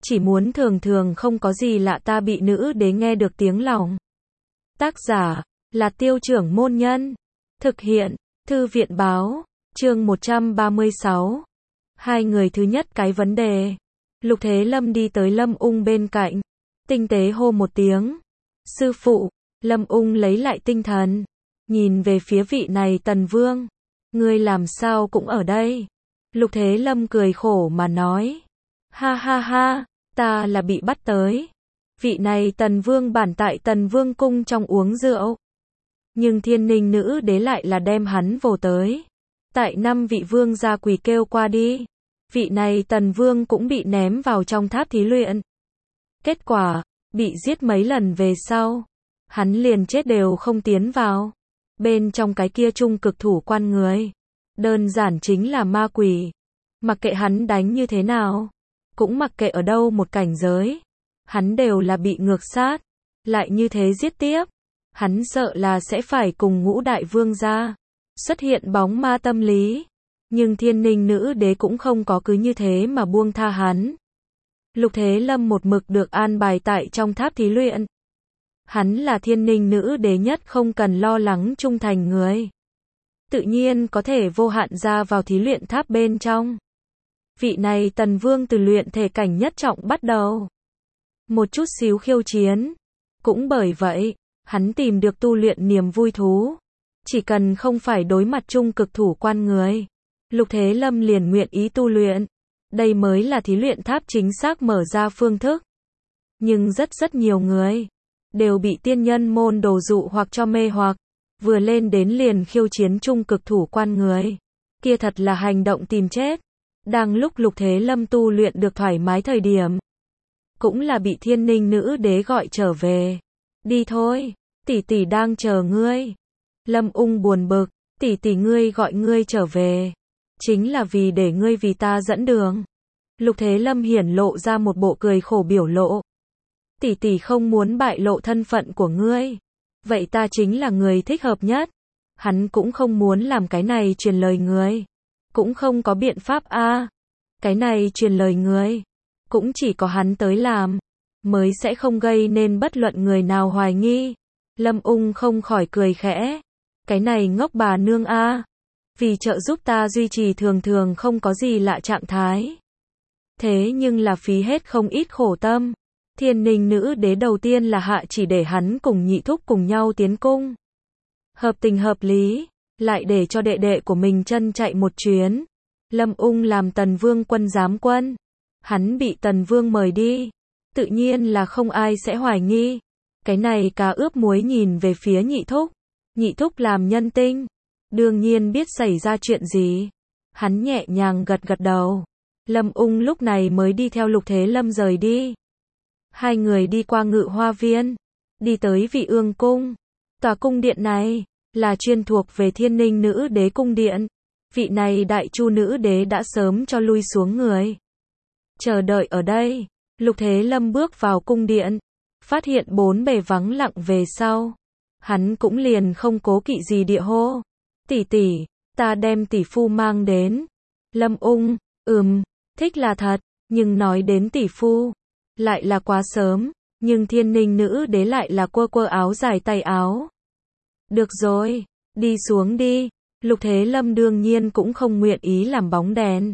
chỉ muốn thường thường không có gì lạ ta bị nữ đế nghe được tiếng lòng. Tác giả là Tiêu Trưởng Môn Nhân. Thực hiện Thư viện Báo. Chương 136. Hai người thứ nhất cái vấn đề. Lục Thế Lâm đi tới Lâm Ung bên cạnh, tinh tế hô một tiếng. Sư phụ. Lâm Ung lấy lại tinh thần, nhìn về phía vị này Tần Vương. Ngươi làm sao cũng ở đây? Lục Thế Lâm cười khổ mà nói. Ha ha ha, ta là bị bắt tới. Vị này Tần Vương bản tại Tần Vương cung trong uống rượu. Nhưng Thiên Ninh nữ đế lại là đem hắn vồ tới. Tại 5 vị vương gia quỳ kêu qua đi. Vị này Tần Vương cũng bị ném vào trong tháp thí luyện. Kết quả, bị giết mấy lần về sau. Hắn liền chết đều không tiến vào. Bên trong cái kia trung cực thủ quan người. Đơn giản chính là ma quỷ. Mặc kệ hắn đánh như thế nào. Cũng mặc kệ ở đâu một cảnh giới. Hắn đều là bị ngược sát. Lại như thế giết tiếp. Hắn sợ là sẽ phải cùng ngũ đại vương gia xuất hiện bóng ma tâm lý. Nhưng Thiên Ninh nữ đế cũng không có cứ như thế mà buông tha hắn. Lục Thế Lâm một mực được an bài tại trong tháp thí luyện. Hắn là Thiên Ninh nữ đế nhất không cần lo lắng trung thành người. Tự nhiên có thể vô hạn ra vào thí luyện tháp bên trong. Vị này Tần Vương từ luyện thể cảnh nhất trọng bắt đầu. Một chút xíu khiêu chiến. Cũng bởi vậy, hắn tìm được tu luyện niềm vui thú. Chỉ cần không phải đối mặt trung cực thủ quan người. Lục Thế Lâm liền nguyện ý tu luyện. Đây mới là thí luyện tháp chính xác mở ra phương thức. Nhưng rất nhiều người đều bị tiên nhân môn đồ dụ hoặc cho mê hoặc. Vừa lên đến liền khiêu chiến trung cực thủ quan người. Kia thật là hành động tìm chết. Đang lúc Lục Thế Lâm tu luyện được thoải mái thời điểm. Cũng là bị Thiên Ninh nữ đế gọi trở về. Đi thôi, tỷ tỷ đang chờ ngươi. Lâm Ung buồn bực, tỷ tỷ ngươi gọi ngươi trở về. Chính là vì để ngươi vì ta dẫn đường. Lục Thế Lâm hiển lộ ra một bộ cười khổ biểu lộ. Tỷ tỷ không muốn bại lộ thân phận của ngươi. Vậy ta chính là người thích hợp nhất. Hắn cũng không muốn làm cái này truyền lời người. Cũng không có biện pháp a. Cái này truyền lời người. Cũng chỉ có hắn tới làm. Mới sẽ không gây nên bất luận người nào hoài nghi. Lâm Ung không khỏi cười khẽ. Cái này ngốc bà nương a. Vì trợ giúp ta duy trì thường thường không có gì lạ trạng thái. Thế nhưng là phí hết không ít khổ tâm. Thiên Ninh nữ đế đầu tiên là hạ chỉ để hắn cùng nhị thúc cùng nhau tiến cung. Hợp tình hợp lý, lại để cho đệ đệ của mình chân chạy một chuyến. Lâm Ung làm Tần Vương quân giám quân. Hắn bị Tần Vương mời đi. Tự nhiên là không ai sẽ hoài nghi. Cái này cá ướp muối nhìn về phía nhị thúc. Nhị thúc làm nhân tinh. Đương nhiên biết xảy ra chuyện gì. Hắn nhẹ nhàng gật gật đầu. Lâm Ung lúc này mới đi theo Lục Thế Lâm rời đi. Hai người đi qua Ngự Hoa Viên. Đi tới Vị Ương Cung. Tòa cung điện này là chuyên thuộc về Thiên Ninh nữ đế cung điện. Vị này Đại Chu nữ đế đã sớm cho lui xuống người. Chờ đợi ở đây. Lục Thế Lâm bước vào cung điện. Phát hiện bốn bề vắng lặng về sau. Hắn cũng liền không cố kỵ gì địa hô. Tỷ tỷ, ta đem tỷ phu mang đến. Lâm Ung, thích là thật, nhưng nói đến tỷ phu, lại là quá sớm, nhưng Thiên Ninh nữ đế lại là quơ áo dài tay áo. Được rồi, đi xuống đi. Lục Thế Lâm đương nhiên cũng không nguyện ý làm bóng đèn.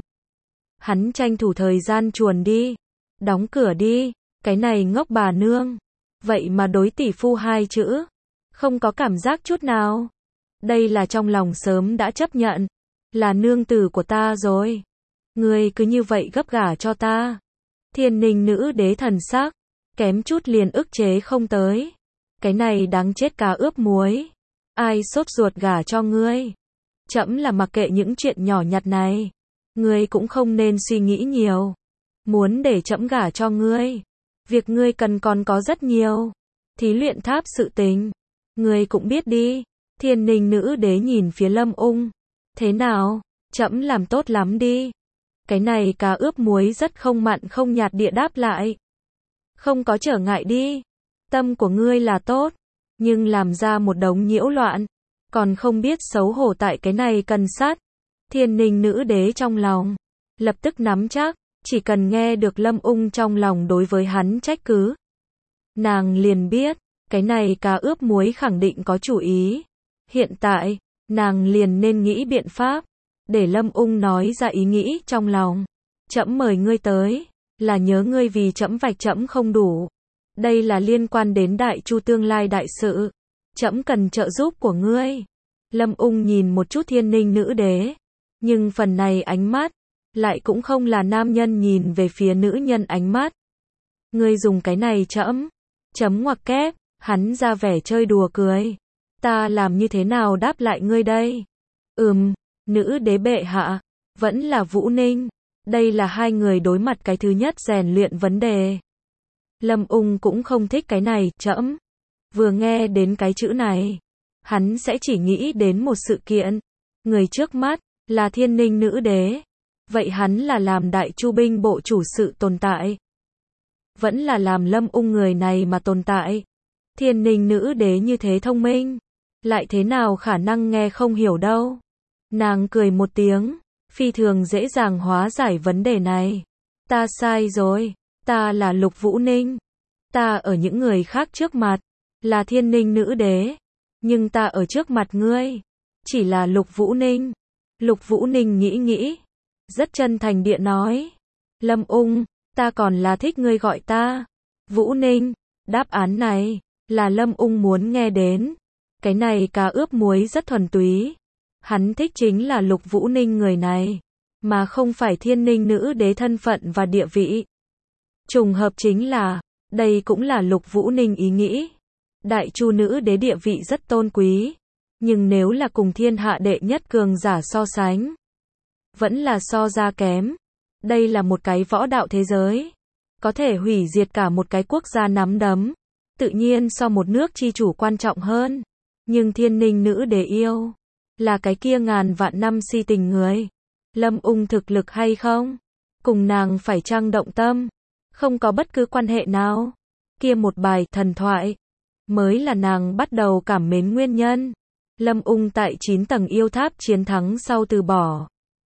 Hắn tranh thủ thời gian chuồn đi. Đóng cửa đi, cái này ngốc bà nương. Vậy mà đối tỷ phu hai chữ, không có cảm giác chút nào. Đây là trong lòng sớm đã chấp nhận. Là nương tử của ta rồi. Ngươi cứ như vậy gấp gả cho ta. Thiên Ninh nữ đế thần sắc, kém chút liền ức chế không tới. Cái này đáng chết cá ướp muối. Ai sốt ruột gả cho ngươi. Trẫm là mặc kệ những chuyện nhỏ nhặt này. Ngươi cũng không nên suy nghĩ nhiều. Muốn để trẫm gả cho ngươi. Việc ngươi cần còn có rất nhiều. Thí luyện tháp sự tình. Ngươi cũng biết đi. Thiên Ninh nữ đế nhìn phía Lâm Ung. Thế nào? Trẫm làm tốt lắm đi. Cái này cá ướp muối rất không mặn không nhạt địa đáp lại. Không có trở ngại đi. Tâm của ngươi là tốt. Nhưng làm ra một đống nhiễu loạn. Còn không biết xấu hổ tại cái này cần sát. Thiên Ninh nữ đế trong lòng lập tức nắm chắc. Chỉ cần nghe được Lâm Ung trong lòng đối với hắn trách cứ, nàng liền biết, cái này cá ướp muối khẳng định có chủ ý. Hiện tại, nàng liền nên nghĩ biện pháp, để Lâm Ung nói ra ý nghĩ trong lòng. Trẫm mời ngươi tới, là nhớ ngươi vì trẫm vạch trẫm không đủ. Đây là liên quan đến Đại Chu tương lai đại sự. Trẫm cần trợ giúp của ngươi. Lâm Ung nhìn một chút Thiên Ninh nữ đế, nhưng phần này ánh mắt, lại cũng không là nam nhân nhìn về phía nữ nhân ánh mắt. Ngươi dùng cái này chấm ngoặc kép, hắn ra vẻ chơi đùa cười. Ta làm như thế nào đáp lại ngươi đây? Nữ đế bệ hạ, vẫn là Vũ Ninh. Đây là hai người đối mặt cái thứ nhất rèn luyện vấn đề. Lâm Ung cũng không thích cái này, trẫm. Vừa nghe đến cái chữ này, hắn sẽ chỉ nghĩ đến một sự kiện. Người trước mắt, là Thiên Ninh nữ đế. Vậy hắn là làm Đại Chu binh bộ chủ sự tồn tại. Vẫn là làm Lâm Ung người này mà tồn tại. Thiên Ninh nữ đế như thế thông minh, lại thế nào khả năng nghe không hiểu đâu. Nàng cười một tiếng, phi thường dễ dàng hóa giải vấn đề này. Ta sai rồi, ta là Lục Vũ Ninh. Ta ở những người khác trước mặt, là Thiên Ninh nữ đế. Nhưng ta ở trước mặt ngươi, chỉ là Lục Vũ Ninh. Lục Vũ Ninh nghĩ, rất chân thành địa nói. Lâm Ung, ta còn là thích ngươi gọi ta Vũ Ninh. Đáp án này, là Lâm Ung muốn nghe đến. Cái này cá ướp muối rất thuần túy. Hắn thích chính là Lục Vũ Ninh người này, mà không phải Thiên Ninh nữ đế thân phận và địa vị. Trùng hợp chính là, đây cũng là Lục Vũ Ninh ý nghĩ. Đại Chu nữ đế địa vị rất tôn quý, nhưng nếu là cùng thiên hạ đệ nhất cường giả so sánh, vẫn là so ra kém. Đây là một cái võ đạo thế giới, có thể hủy diệt cả một cái quốc gia nắm đấm, tự nhiên so một nước chi chủ quan trọng hơn. Nhưng Thiên Ninh nữ đế yêu, là cái kia ngàn vạn năm si tình người. Lâm Ung thực lực hay không, cùng nàng phải chăng động tâm, không có bất cứ quan hệ nào. Kia một bài thần thoại, mới là nàng bắt đầu cảm mến nguyên nhân. Lâm Ung tại 9 tầng yêu tháp chiến thắng sau từ bỏ,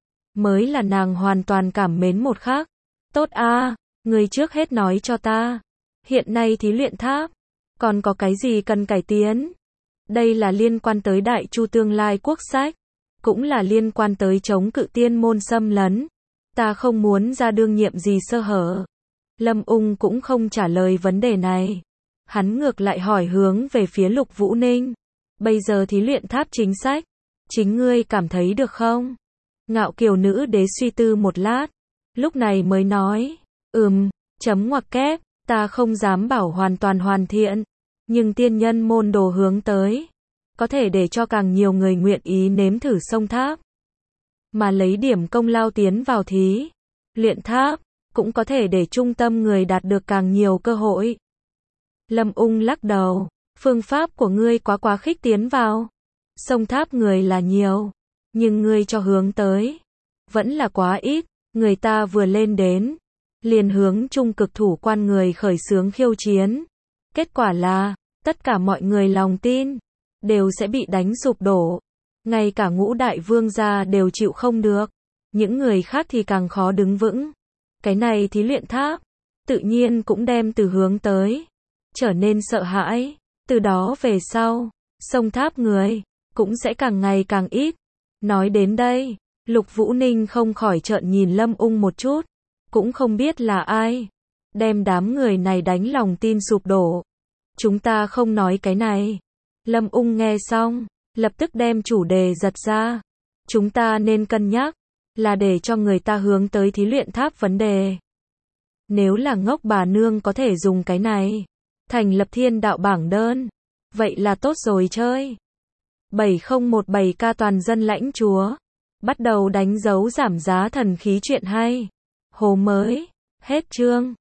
mới là nàng hoàn toàn cảm mến một khác. Tốt a, người trước hết nói cho ta, hiện nay thí luyện tháp, còn có cái gì cần cải tiến? Đây là liên quan tới Đại Chu tương lai quốc sách, cũng là liên quan tới chống cự tiên môn xâm lấn. Ta không muốn ra đương nhiệm gì sơ hở. Lâm Ung cũng không trả lời vấn đề này. Hắn ngược lại hỏi hướng về phía Lục Vũ Ninh. Bây giờ thí luyện tháp chính sách, chính ngươi cảm thấy được không? Ngạo Kiều nữ đế suy tư một lát, lúc này mới nói, chấm ngoặc kép, ta không dám bảo hoàn toàn hoàn thiện, nhưng tiên nhân môn đồ hướng tới, có thể để cho càng nhiều người nguyện ý nếm thử sông tháp, mà lấy điểm công lao tiến vào thí luyện tháp, cũng có thể để trung tâm người đạt được càng nhiều cơ hội. Lâm Ung lắc đầu, phương pháp của ngươi quá khích tiến vào. Sông tháp người là nhiều, nhưng ngươi cho hướng tới, vẫn là quá ít. Người ta vừa lên đến, liền hướng trung cực thủ quan người khởi xướng khiêu chiến. Kết quả là, tất cả mọi người lòng tin, đều sẽ bị đánh sụp đổ. Ngay cả Ngũ đại vương gia đều chịu không được. Những người khác thì càng khó đứng vững. Cái này thí luyện tháp, tự nhiên cũng đem từ hướng tới, trở nên sợ hãi. Từ đó về sau, sông tháp người, cũng sẽ càng ngày càng ít. Nói đến đây, Lục Vũ Ninh không khỏi trợn nhìn Lâm Ung một chút, cũng không biết là ai đem đám người này đánh lòng tin sụp đổ. Chúng ta không nói cái này. Lâm Ung nghe xong, lập tức đem chủ đề giật ra. Chúng ta nên cân nhắc, là để cho người ta hướng tới thí luyện tháp vấn đề. Nếu là ngốc bà nương có thể dùng cái này, thành lập thiên đạo bảng đơn, vậy là tốt rồi chơi. 7017K toàn dân lãnh chúa, bắt đầu đánh dấu giảm giá thần khí chuyện hay. Hồ mới, hết chương.